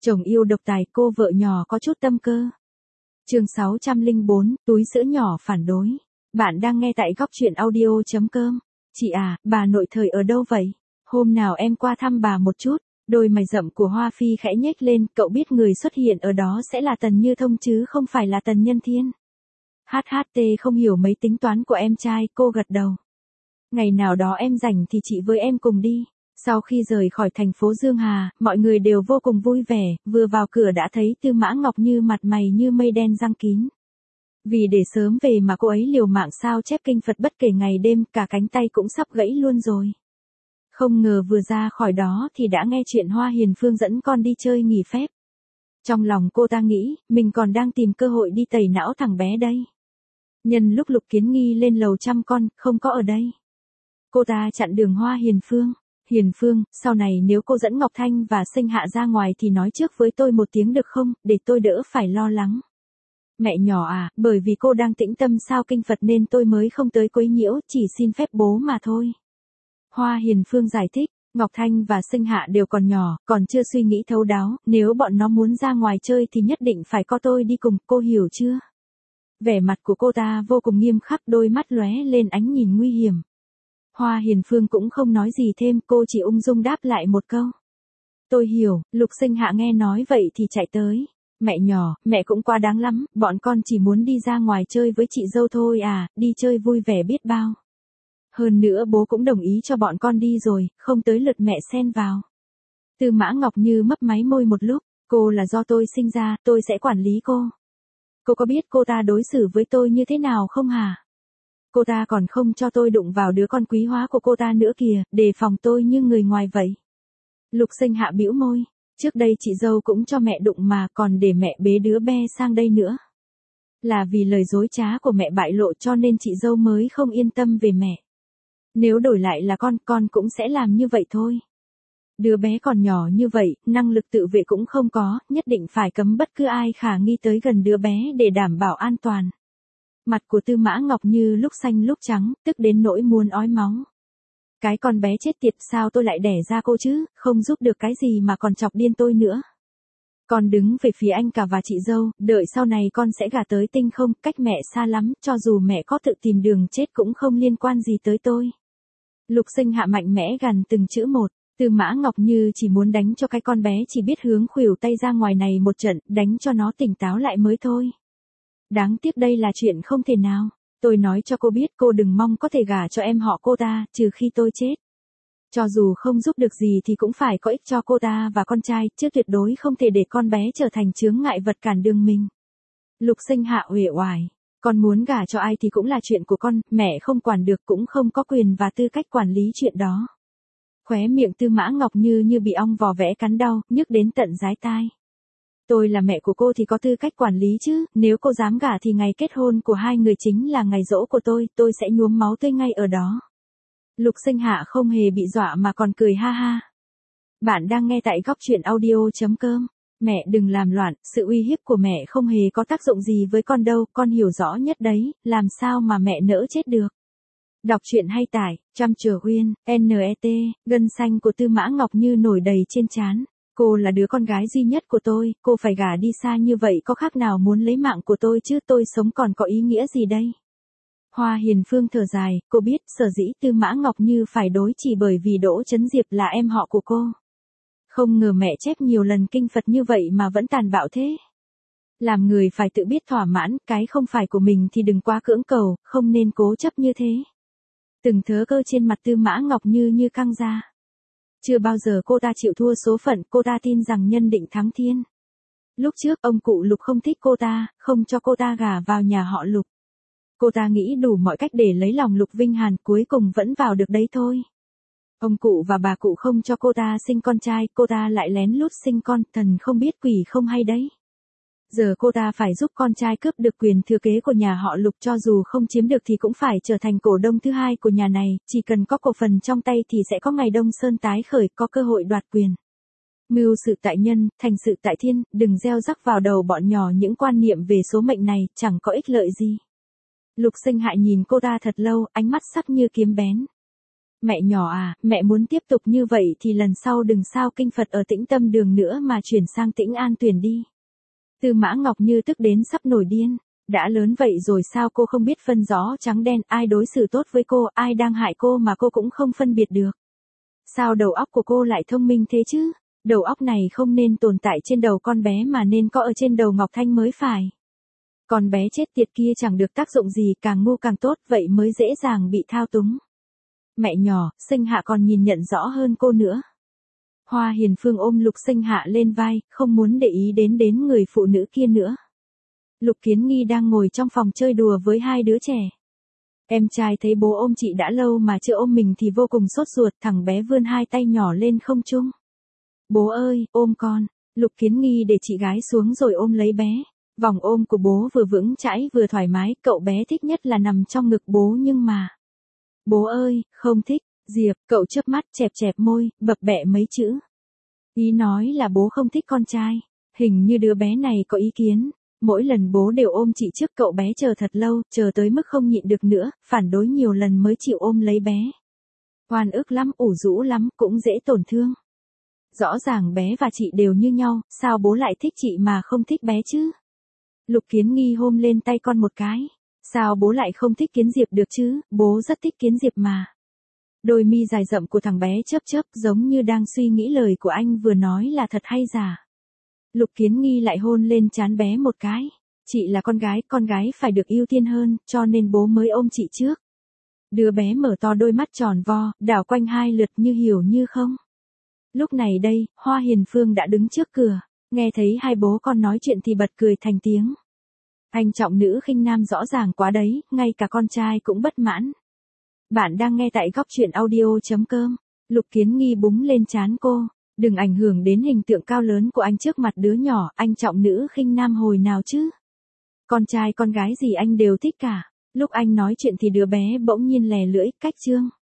Chồng yêu độc tài, cô vợ nhỏ có chút tâm cơ. Chương 604, túi sữa nhỏ phản đối. Bạn đang nghe tại góc truyện audio.com. Chị à, bà nội thời ở đâu vậy? Hôm nào em qua thăm bà một chút. Đôi mày rậm của Hoa Phi khẽ nhếch lên, cậu biết người xuất hiện ở đó sẽ là Tần Như Thông chứ không phải là Tần Nhân Thiên. HHT không hiểu mấy tính toán của em trai, cô gật đầu. Ngày nào đó em rảnh thì chị với em cùng đi. Sau khi rời khỏi thành phố Dương Hà, mọi người đều vô cùng vui vẻ, vừa vào cửa đã thấy Tư Mã Ngọc Như mặt mày như mây đen răng kín. Vì để sớm về mà cô ấy liều mạng sao chép kinh Phật bất kể ngày đêm, cả cánh tay cũng sắp gãy luôn rồi. Không ngờ vừa ra khỏi đó thì đã nghe chuyện Hoa Hiền Phương dẫn con đi chơi nghỉ phép. Trong lòng cô ta nghĩ, mình còn đang tìm cơ hội đi tẩy não thằng bé đây. Nhân lúc Lục Kiến Nghi lên lầu chăm con, không có ở đây. Cô ta chặn đường Hoa Hiền Phương. Hiền Phương, sau này nếu cô dẫn Ngọc Thanh và Sinh Hạ ra ngoài thì nói trước với tôi một tiếng được không, để tôi đỡ phải lo lắng. Mẹ nhỏ à, bởi vì cô đang tĩnh tâm sao kinh Phật nên tôi mới không tới quấy nhiễu, chỉ xin phép bố mà thôi. Hoa Hiền Phương giải thích, Ngọc Thanh và Sinh Hạ đều còn nhỏ, còn chưa suy nghĩ thấu đáo, nếu bọn nó muốn ra ngoài chơi thì nhất định phải có tôi đi cùng, cô hiểu chưa? Vẻ mặt của cô ta vô cùng nghiêm khắc, đôi mắt lóe lên ánh nhìn nguy hiểm. Hoa Hiền Phương cũng không nói gì thêm, cô chỉ ung dung đáp lại một câu. Tôi hiểu, Lục Sinh Hạ nghe nói vậy thì chạy tới. Mẹ nhỏ, mẹ cũng quá đáng lắm, bọn con chỉ muốn đi ra ngoài chơi với chị dâu thôi à, đi chơi vui vẻ biết bao. Hơn nữa bố cũng đồng ý cho bọn con đi rồi, không tới lượt mẹ xen vào. Tư Mã Ngọc Như mấp máy môi một lúc, cô là do tôi sinh ra, tôi sẽ quản lý cô. Cô có biết cô ta đối xử với tôi như thế nào không hả? Cô ta còn không cho tôi đụng vào đứa con quý hóa của cô ta nữa kìa, đề phòng tôi như người ngoài vậy. Lục Sinh Hạ bĩu môi, trước đây chị dâu cũng cho mẹ đụng mà còn để mẹ bế đứa bé sang đây nữa. Là vì lời dối trá của mẹ bại lộ cho nên chị dâu mới không yên tâm về mẹ. Nếu đổi lại là con cũng sẽ làm như vậy thôi. Đứa bé còn nhỏ như vậy, năng lực tự vệ cũng không có, nhất định phải cấm bất cứ ai khả nghi tới gần đứa bé để đảm bảo an toàn. Mặt của Tư Mã Ngọc Như lúc xanh lúc trắng, tức đến nỗi muốn ói máu. Cái con bé chết tiệt, sao tôi lại đẻ ra cô chứ, không giúp được cái gì mà còn chọc điên tôi nữa. Con đứng về phía anh cả và chị dâu, đợi sau này con sẽ gả tới Tinh Không, cách mẹ xa lắm, cho dù mẹ có tự tìm đường chết cũng không liên quan gì tới tôi. Lục Sinh Hạ mạnh mẽ gằn từng chữ một. Tư Mã Ngọc Như chỉ muốn đánh cho cái con bé chỉ biết hướng khuỷu tay ra ngoài này một trận, đánh cho nó tỉnh táo lại mới thôi. Đáng tiếc đây là chuyện không thể nào. Tôi nói cho cô biết cô đừng mong có thể gả cho em họ cô ta, trừ khi tôi chết. Cho dù không giúp được gì thì cũng phải có ích cho cô ta và con trai, chứ tuyệt đối không thể để con bé trở thành chướng ngại vật cản đường mình. Lục Sinh Hạ uể oải. Con muốn gả cho ai thì cũng là chuyện của con, mẹ không quản được cũng không có quyền và tư cách quản lý chuyện đó. Khóe miệng Tư Mã Ngọc Như bị ong vò vẽ cắn đau, nhức đến tận dái tai. Tôi là mẹ của cô thì có tư cách quản lý chứ, nếu cô dám gả thì ngày kết hôn của hai người chính là ngày giỗ của tôi sẽ nhuốm máu tươi ngay ở đó. Lục Sinh Hạ không hề bị dọa mà còn cười ha ha. Bạn đang nghe tại góc truyện audio.com. Mẹ đừng làm loạn, sự uy hiếp của mẹ không hề có tác dụng gì với con đâu, con hiểu rõ nhất đấy, làm sao mà mẹ nỡ chết được. Đọc truyện hay tải, Trăm Trở Uyên, NET, gân xanh của Tư Mã Ngọc Như nổi đầy trên trán. Cô là đứa con gái duy nhất của tôi, cô phải gả đi xa như vậy có khác nào muốn lấy mạng của tôi chứ, tôi sống còn có ý nghĩa gì đây. Hoa Hiền Phương thở dài, cô biết sở dĩ Tư Mã Ngọc Như phải đối chỉ bởi vì Đỗ Chấn Diệp là em họ của cô. Không ngờ mẹ chép nhiều lần kinh Phật như vậy mà vẫn tàn bạo thế. Làm người phải tự biết thỏa mãn, cái không phải của mình thì đừng quá cưỡng cầu, không nên cố chấp như thế. Từng thớ cơ trên mặt Tư Mã Ngọc Như căng ra. Chưa bao giờ cô ta chịu thua số phận, cô ta tin rằng nhân định thắng thiên. Lúc trước ông cụ Lục không thích cô ta, không cho cô ta gả vào nhà họ Lục. Cô ta nghĩ đủ mọi cách để lấy lòng Lục Vinh Hàn, cuối cùng vẫn vào được đấy thôi. Ông cụ và bà cụ không cho cô ta sinh con trai, cô ta lại lén lút sinh con, thần không biết quỷ không hay đấy. Giờ cô ta phải giúp con trai cướp được quyền thừa kế của nhà họ Lục, cho dù không chiếm được thì cũng phải trở thành cổ đông thứ hai của nhà này, chỉ cần có cổ phần trong tay thì sẽ có ngày Đông Sơn tái khởi, có cơ hội đoạt quyền. Mưu sự tại nhân, thành sự tại thiên, đừng gieo rắc vào đầu bọn nhỏ những quan niệm về số mệnh này, chẳng có ích lợi gì. Lục Sinh Hạ nhìn cô ta thật lâu, ánh mắt sắc như kiếm bén. Mẹ nhỏ à, mẹ muốn tiếp tục như vậy thì lần sau đừng sao kinh Phật ở Tĩnh Tâm Đường nữa mà chuyển sang Tĩnh An Tuyền đi. Tư Mã Ngọc Như tức đến sắp nổi điên. Đã lớn vậy rồi sao cô không biết phân rõ trắng đen, ai đối xử tốt với cô, ai đang hại cô mà cô cũng không phân biệt được. Sao đầu óc của cô lại thông minh thế chứ? Đầu óc này không nên tồn tại trên đầu con bé mà nên có ở trên đầu Ngọc Thanh mới phải. Con bé chết tiệt kia chẳng được tác dụng gì, càng ngu càng tốt, vậy mới dễ dàng bị thao túng. Mẹ nhỏ, Sinh Hạ còn nhìn nhận rõ hơn cô nữa. Hoa Hiền Phương ôm Lục Sinh Hạ lên vai, không muốn để ý đến người phụ nữ kia nữa. Lục Kiến Nghi đang ngồi trong phòng chơi đùa với hai đứa trẻ. Em trai thấy bố ôm chị đã lâu mà chưa ôm mình thì vô cùng sốt ruột, thằng bé vươn hai tay nhỏ lên không trung. Bố ơi, ôm con. Lục Kiến Nghi để chị gái xuống rồi ôm lấy bé. Vòng ôm của bố vừa vững chãi vừa thoải mái, cậu bé thích nhất là nằm trong ngực bố nhưng mà... Bố ơi, không thích. Diệp, cậu chớp mắt chẹp chẹp môi, bập bẹ mấy chữ. Ý nói là bố không thích con trai. Hình như đứa bé này có ý kiến. Mỗi lần bố đều ôm chị trước, cậu bé chờ thật lâu, chờ tới mức không nhịn được nữa, phản đối nhiều lần mới chịu ôm lấy bé. Oan ức lắm, ủ rũ lắm, cũng dễ tổn thương. Rõ ràng bé và chị đều như nhau, sao bố lại thích chị mà không thích bé chứ? Lục Kiến Nghi hôn lên tay con một cái. Sao bố lại không thích Kiến Diệp được chứ, bố rất thích Kiến Diệp mà. Đôi mi dài rậm của thằng bé chớp chớp giống như đang suy nghĩ lời của anh vừa nói là thật hay giả. Lục Kiến Nghi lại hôn lên trán bé một cái. Chị là con gái phải được ưu tiên hơn, cho nên bố mới ôm chị trước. Đứa bé mở to đôi mắt tròn vo, đảo quanh hai lượt như hiểu như không. Lúc này đây, Hoa Hiền Phương đã đứng trước cửa, nghe thấy hai bố con nói chuyện thì bật cười thành tiếng. Anh trọng nữ khinh nam rõ ràng quá đấy, ngay cả con trai cũng bất mãn. Bạn đang nghe tại góc truyện audio.com. Lục Kiến Nghi búng lên trán cô. Đừng ảnh hưởng đến hình tượng cao lớn của anh trước mặt đứa nhỏ, anh trọng nữ khinh nam hồi nào chứ? Con trai con gái gì anh đều thích cả. Lúc anh nói chuyện thì đứa bé bỗng nhiên lè lưỡi, cách chương.